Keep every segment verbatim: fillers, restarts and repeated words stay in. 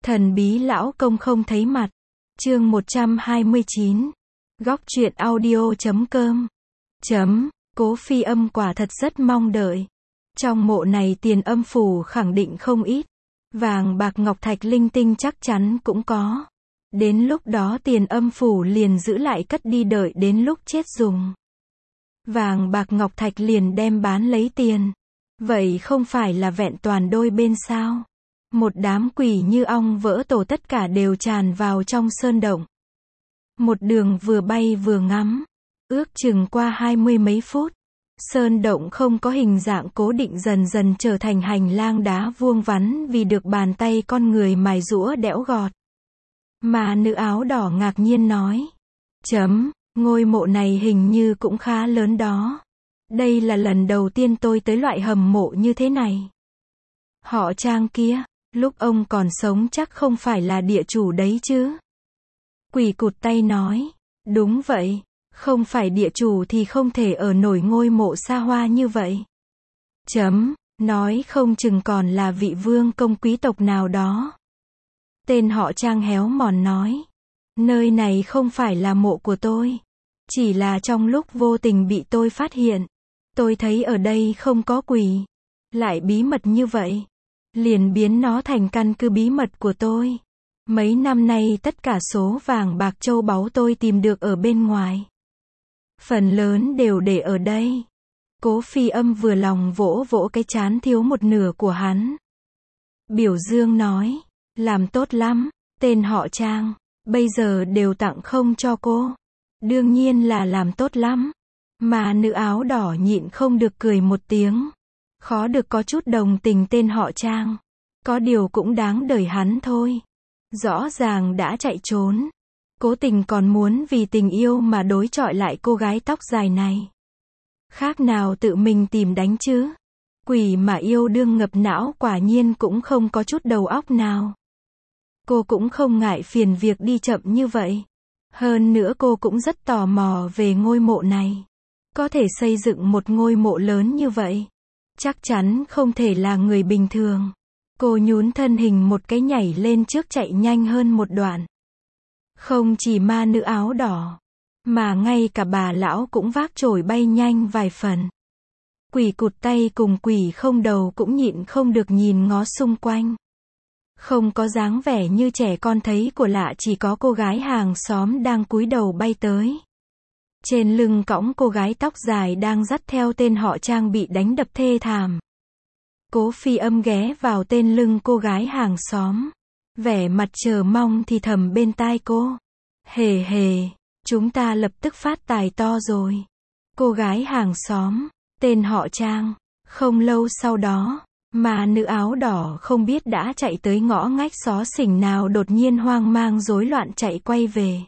Thần bí lão công không thấy mặt. Chương một trăm hai mươi chín. Góc truyện audio chấm com. Chấm, Cố Phi Âm quả thật rất mong đợi. Trong mộ này tiền âm phủ khẳng định không ít. Vàng bạc ngọc thạch linh tinh chắc chắn cũng có. Đến lúc đó tiền âm phủ liền giữ lại cất đi đợi đến lúc chết dùng. Vàng bạc ngọc thạch liền đem bán lấy tiền. Vậy không phải là vẹn toàn đôi bên sao? Một đám quỷ như ong vỡ tổ tất cả đều tràn vào trong sơn động. Một đường vừa bay vừa ngắm. Ước chừng qua hai mươi mấy phút. Sơn động không có hình dạng cố định dần dần trở thành hành lang đá vuông vắn vì được bàn tay con người mài giũa đẽo gọt. Mà nữ áo đỏ ngạc nhiên nói. Chấm, ngôi mộ này hình như cũng khá lớn đó. Đây là lần đầu tiên tôi tới loại hầm mộ như thế này. Họ Trang kia, lúc ông còn sống chắc không phải là địa chủ đấy chứ. Quỷ cụt tay nói. Đúng vậy, không phải địa chủ thì không thể ở nổi ngôi mộ xa hoa như vậy. Chấm, nói không chừng còn là vị vương công quý tộc nào đó. Tên họ Trang héo mòn nói. Nơi này không phải là mộ của tôi. Chỉ là trong lúc vô tình bị tôi phát hiện. Tôi thấy ở đây không có quỷ. Lại bí mật như vậy. Liền biến nó thành căn cứ bí mật của tôi. Mấy năm nay tất cả số vàng bạc châu báu tôi tìm được ở bên ngoài. Phần lớn đều để ở đây. Cố Phi Âm vừa lòng vỗ vỗ cái trán thiếu một nửa của hắn. Biểu dương nói. Làm tốt lắm, tên họ Trang. Bây giờ đều tặng không cho cô. Đương nhiên là làm tốt lắm. Mà nữ áo đỏ nhịn không được cười một tiếng. Khó được có chút đồng tình tên họ Trang. Có điều cũng đáng đời hắn thôi. Rõ ràng đã chạy trốn. Cố tình còn muốn vì tình yêu mà đối chọi lại cô gái tóc dài này. Khác nào tự mình tìm đánh chứ. Quỷ mà yêu đương ngập não quả nhiên cũng không có chút đầu óc nào. Cô cũng không ngại phiền việc đi chậm như vậy. Hơn nữa cô cũng rất tò mò về ngôi mộ này. Có thể xây dựng một ngôi mộ lớn như vậy. Chắc chắn không thể là người bình thường. Cô nhún thân hình một cái nhảy lên trước chạy nhanh hơn một đoạn. Không chỉ ma nữ áo đỏ. Mà ngay cả bà lão cũng vác chổi bay nhanh vài phần. Quỷ cụt tay cùng quỷ không đầu cũng nhịn không được nhìn ngó xung quanh. Không có dáng vẻ như trẻ con thấy của lạ, chỉ có cô gái hàng xóm đang cúi đầu bay tới. Trên lưng cõng cô gái tóc dài đang dắt theo tên họ Trang bị đánh đập thê thảm. Cố Phi Âm ghé vào tên lưng cô gái hàng xóm. Vẻ mặt chờ mong thì thầm bên tai cô. Hề hề, chúng ta lập tức phát tài to rồi. Cô gái hàng xóm, tên họ Trang. Không lâu sau đó, mà nữ áo đỏ không biết đã chạy tới ngõ ngách xó xỉnh nào đột nhiên hoang mang rối loạn chạy quay về.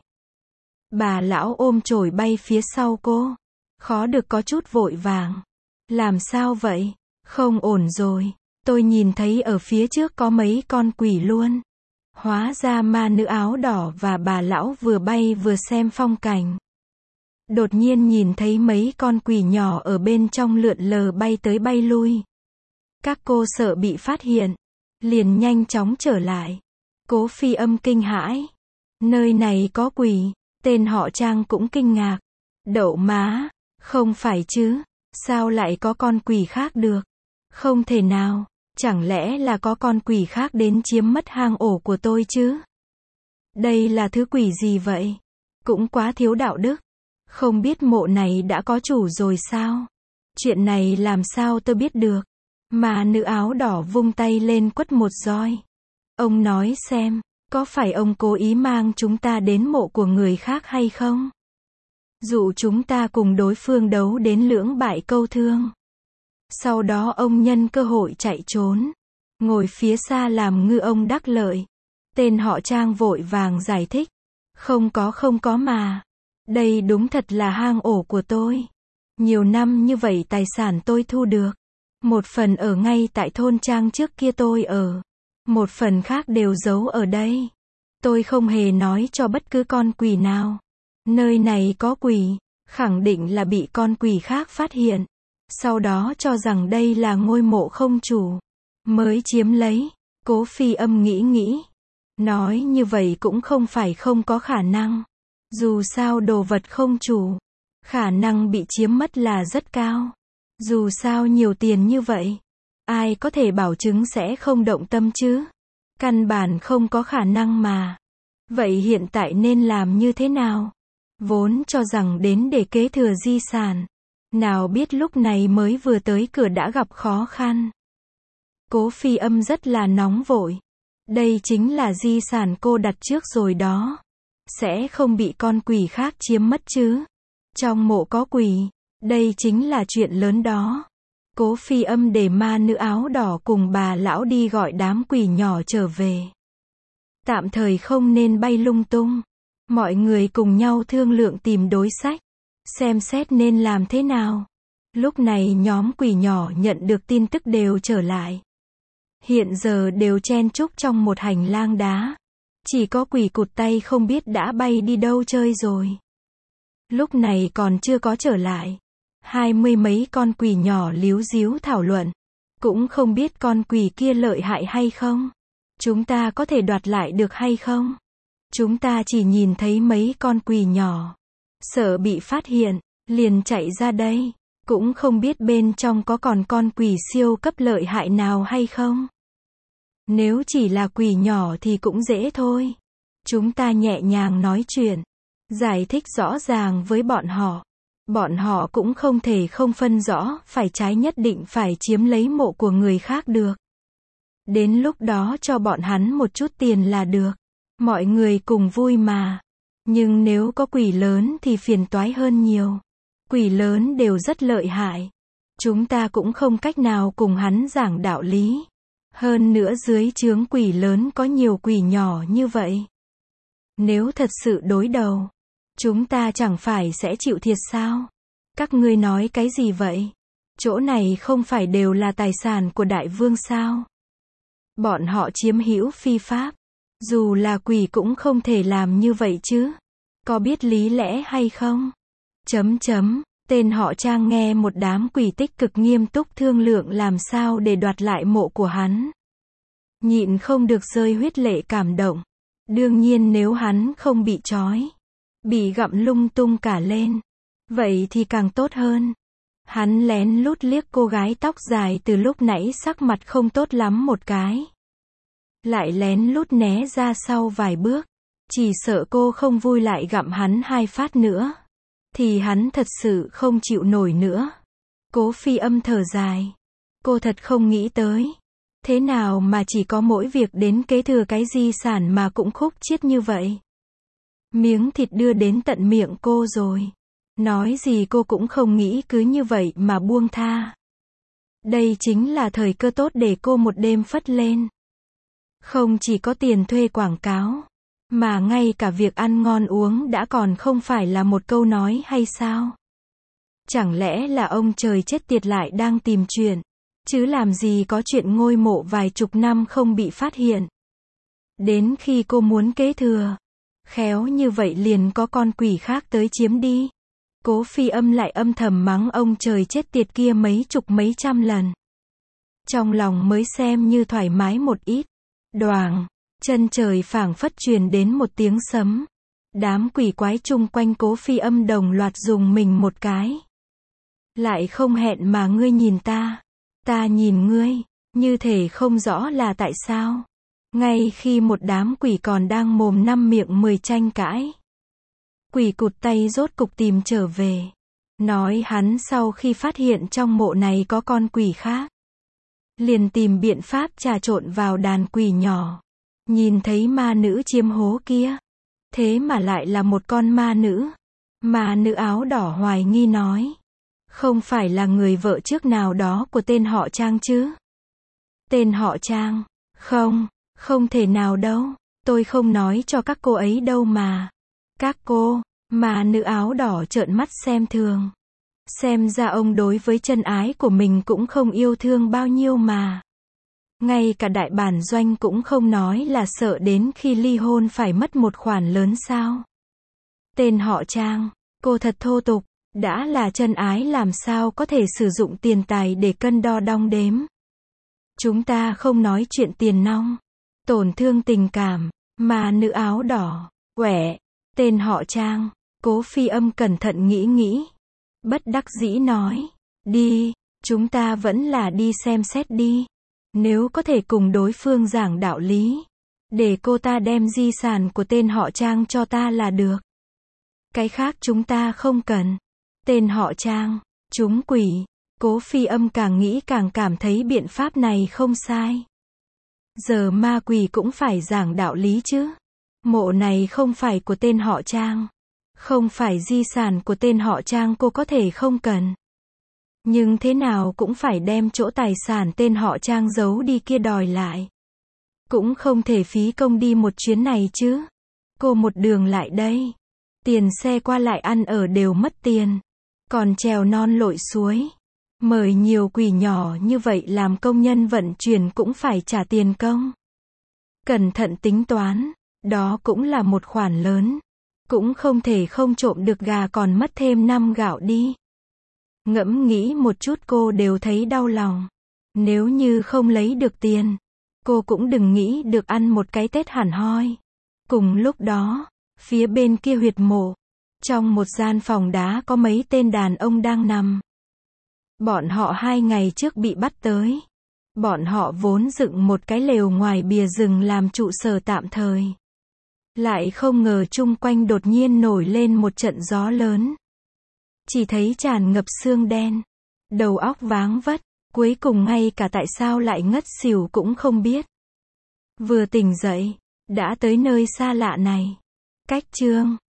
Bà lão ôm chổi bay phía sau cô. Khó được có chút vội vàng. Làm sao vậy? Không ổn rồi. Tôi nhìn thấy ở phía trước có mấy con quỷ luôn. Hóa ra ma nữ áo đỏ và bà lão vừa bay vừa xem phong cảnh. Đột nhiên nhìn thấy mấy con quỷ nhỏ ở bên trong lượn lờ bay tới bay lui. Các cô sợ bị phát hiện. Liền nhanh chóng trở lại. Cố Phi Âm kinh hãi. Nơi này có quỷ. Tên họ Trang cũng kinh ngạc. Đậu má. Không phải chứ. Sao lại có con quỷ khác được? Không thể nào. Chẳng lẽ là có con quỷ khác đến chiếm mất hang ổ của tôi chứ? Đây là thứ quỷ gì vậy? Cũng quá thiếu đạo đức. Không biết mộ này đã có chủ rồi sao? Chuyện này làm sao tôi biết được? Mà nữ áo đỏ vung tay lên quất một roi. Ông nói xem, có phải ông cố ý mang chúng ta đến mộ của người khác hay không? Dụ chúng ta cùng đối phương đấu đến lưỡng bại câu thương. Sau đó ông nhân cơ hội chạy trốn. Ngồi phía xa làm ngư ông đắc lợi. Tên họ Trang vội vàng giải thích. Không có không có mà. Đây đúng thật là hang ổ của tôi. Nhiều năm như vậy tài sản tôi thu được. Một phần ở ngay tại thôn Trang trước kia tôi ở. Một phần khác đều giấu ở đây. Tôi không hề nói cho bất cứ con quỷ nào. Nơi này có quỷ. Khẳng định là bị con quỷ khác phát hiện. Sau đó cho rằng đây là ngôi mộ không chủ. Mới chiếm lấy. Cố Phi Âm nghĩ nghĩ. Nói như vậy cũng không phải không có khả năng. Dù sao đồ vật không chủ, khả năng bị chiếm mất là rất cao. Dù sao nhiều tiền như vậy, ai có thể bảo chứng sẽ không động tâm chứ? Căn bản không có khả năng mà. Vậy hiện tại nên làm như thế nào? Vốn cho rằng đến để kế thừa di sản. Nào biết lúc này mới vừa tới cửa đã gặp khó khăn. Cố Phi Âm rất là nóng vội. Đây chính là di sản cô đặt trước rồi đó. Sẽ không bị con quỷ khác chiếm mất chứ? Trong mộ có quỷ. Đây chính là chuyện lớn đó. Cố Phi Âm để ma nữ áo đỏ cùng bà lão đi gọi đám quỷ nhỏ trở về. Tạm thời không nên bay lung tung. Mọi người cùng nhau thương lượng tìm đối sách. Xem xét nên làm thế nào. Lúc này nhóm quỷ nhỏ nhận được tin tức đều trở lại. Hiện giờ đều chen chúc trong một hành lang đá. Chỉ có quỷ cụt tay không biết đã bay đi đâu chơi rồi. Lúc này còn chưa có trở lại. Hai mươi mấy con quỷ nhỏ líu díu thảo luận. Cũng không biết con quỷ kia lợi hại hay không. Chúng ta có thể đoạt lại được hay không? Chúng ta chỉ nhìn thấy mấy con quỷ nhỏ. Sợ bị phát hiện, liền chạy ra đây. Cũng không biết bên trong có còn con quỷ siêu cấp lợi hại nào hay không. Nếu chỉ là quỷ nhỏ thì cũng dễ thôi. Chúng ta nhẹ nhàng nói chuyện. Giải thích rõ ràng với bọn họ. Bọn họ cũng không thể không phân rõ, phải trái nhất định phải chiếm lấy mộ của người khác được. Đến lúc đó cho bọn hắn một chút tiền là được. Mọi người cùng vui mà. Nhưng nếu có quỷ lớn thì phiền toái hơn nhiều. Quỷ lớn đều rất lợi hại. Chúng ta cũng không cách nào cùng hắn giảng đạo lý. Hơn nữa dưới trướng quỷ lớn có nhiều quỷ nhỏ như vậy. Nếu thật sự đối đầu, chúng ta chẳng phải sẽ chịu thiệt sao? Các ngươi nói cái gì vậy? Chỗ này không phải đều là tài sản của đại vương sao? Bọn họ chiếm hữu phi pháp. Dù là quỷ cũng không thể làm như vậy chứ. Có biết lý lẽ hay không? Chấm chấm. Tên họ Trang nghe một đám quỷ tích cực nghiêm túc thương lượng làm sao để đoạt lại mộ của hắn. Nhịn không được rơi huyết lệ cảm động. Đương nhiên nếu hắn không bị trói, bị gặm lung tung cả lên, vậy thì càng tốt hơn. Hắn lén lút liếc cô gái tóc dài từ lúc nãy sắc mặt không tốt lắm một cái. Lại lén lút né ra sau vài bước. Chỉ sợ cô không vui lại gặm hắn hai phát nữa. Thì hắn thật sự không chịu nổi nữa. Cố Phi Âm thở dài. Cô thật không nghĩ tới. Thế nào mà chỉ có mỗi việc đến kế thừa cái di sản mà cũng khúc chiết như vậy. Miếng thịt đưa đến tận miệng cô rồi. Nói gì cô cũng không nghĩ cứ như vậy mà buông tha. Đây chính là thời cơ tốt để cô một đêm phất lên. Không chỉ có tiền thuê quảng cáo, mà ngay cả việc ăn ngon uống đã còn không phải là một câu nói hay sao? Chẳng lẽ là ông trời chết tiệt lại đang tìm chuyện? Chứ làm gì có chuyện ngôi mộ vài chục năm không bị phát hiện. Đến khi cô muốn kế thừa, khéo như vậy liền có con quỷ khác tới chiếm đi. Cố Phi Âm lại âm thầm mắng ông trời chết tiệt kia mấy chục mấy trăm lần. Trong lòng mới xem như thoải mái một ít. Đoàng, chân trời phảng phất truyền đến một tiếng sấm. Đám quỷ quái chung quanh Cố Phi Âm đồng loạt dùng mình một cái. Lại không hẹn mà ngươi nhìn ta, ta nhìn ngươi, như thể không rõ là tại sao. Ngay khi một đám quỷ còn đang mồm năm miệng mười tranh cãi, quỷ cụt tay rốt cục tìm trở về. Nói hắn sau khi phát hiện trong mộ này có con quỷ khác, liền tìm biện pháp trà trộn vào đàn quỷ nhỏ. Nhìn thấy ma nữ chiếm hố kia, thế mà lại là một con ma nữ. Ma nữ áo đỏ hoài nghi nói, không phải là người vợ trước nào đó của tên họ Trang chứ? Tên họ Trang? Không, không thể nào đâu. Tôi không nói cho các cô ấy đâu mà. Các cô, ma nữ áo đỏ trợn mắt xem thường. Xem ra ông đối với chân ái của mình cũng không yêu thương bao nhiêu mà. Ngay cả đại bản doanh cũng không nói là sợ đến khi ly hôn phải mất một khoản lớn sao? Tên họ Trang, cô thật thô tục. Đã là chân ái làm sao có thể sử dụng tiền tài để cân đo đong đếm. Chúng ta không nói chuyện tiền nong, tổn thương tình cảm, Ma nữ áo đỏ. Quẻ. Tên họ Trang. Cố Phi Âm cẩn thận nghĩ nghĩ. Bất đắc dĩ nói. Đi, chúng ta vẫn là đi xem xét đi. Nếu có thể cùng đối phương giảng đạo lý. Để cô ta đem di sản của tên họ Trang cho ta là được. Cái khác chúng ta không cần. Tên họ Trang. Chúng quỷ. Cố Phi Âm càng nghĩ càng cảm thấy biện pháp này không sai. Giờ ma quỷ cũng phải giảng đạo lý chứ. Mộ này không phải của tên họ Trang. Không phải di sản của tên họ Trang, cô có thể không cần. Nhưng thế nào cũng phải đem chỗ tài sản tên họ Trang giấu đi kia đòi lại. Cũng không thể phí công đi một chuyến này chứ. Cô một đường lại đây. Tiền xe qua lại ăn ở đều mất tiền. Còn trèo non lội suối. Mời nhiều quỷ nhỏ như vậy làm công nhân vận chuyển cũng phải trả tiền công. Cẩn thận tính toán. Đó cũng là một khoản lớn. Cũng không thể không trộm được gà còn mất thêm năm gạo đi. Ngẫm nghĩ một chút cô đều thấy đau lòng. Nếu như không lấy được tiền, cô cũng đừng nghĩ được ăn một cái Tết hẳn hoi. Cùng lúc đó, phía bên kia huyệt mộ, trong một gian phòng đá có mấy tên đàn ông đang nằm. Bọn họ hai ngày trước bị bắt tới. Bọn họ vốn dựng một cái lều ngoài bìa rừng làm trụ sở tạm thời. Lại không ngờ chung quanh đột nhiên nổi lên một trận gió lớn. Chỉ thấy tràn ngập xương đen. Đầu óc váng vất. Cuối cùng ngay cả tại sao lại ngất xỉu cũng không biết. Vừa tỉnh dậy, đã tới nơi xa lạ này. Cách chương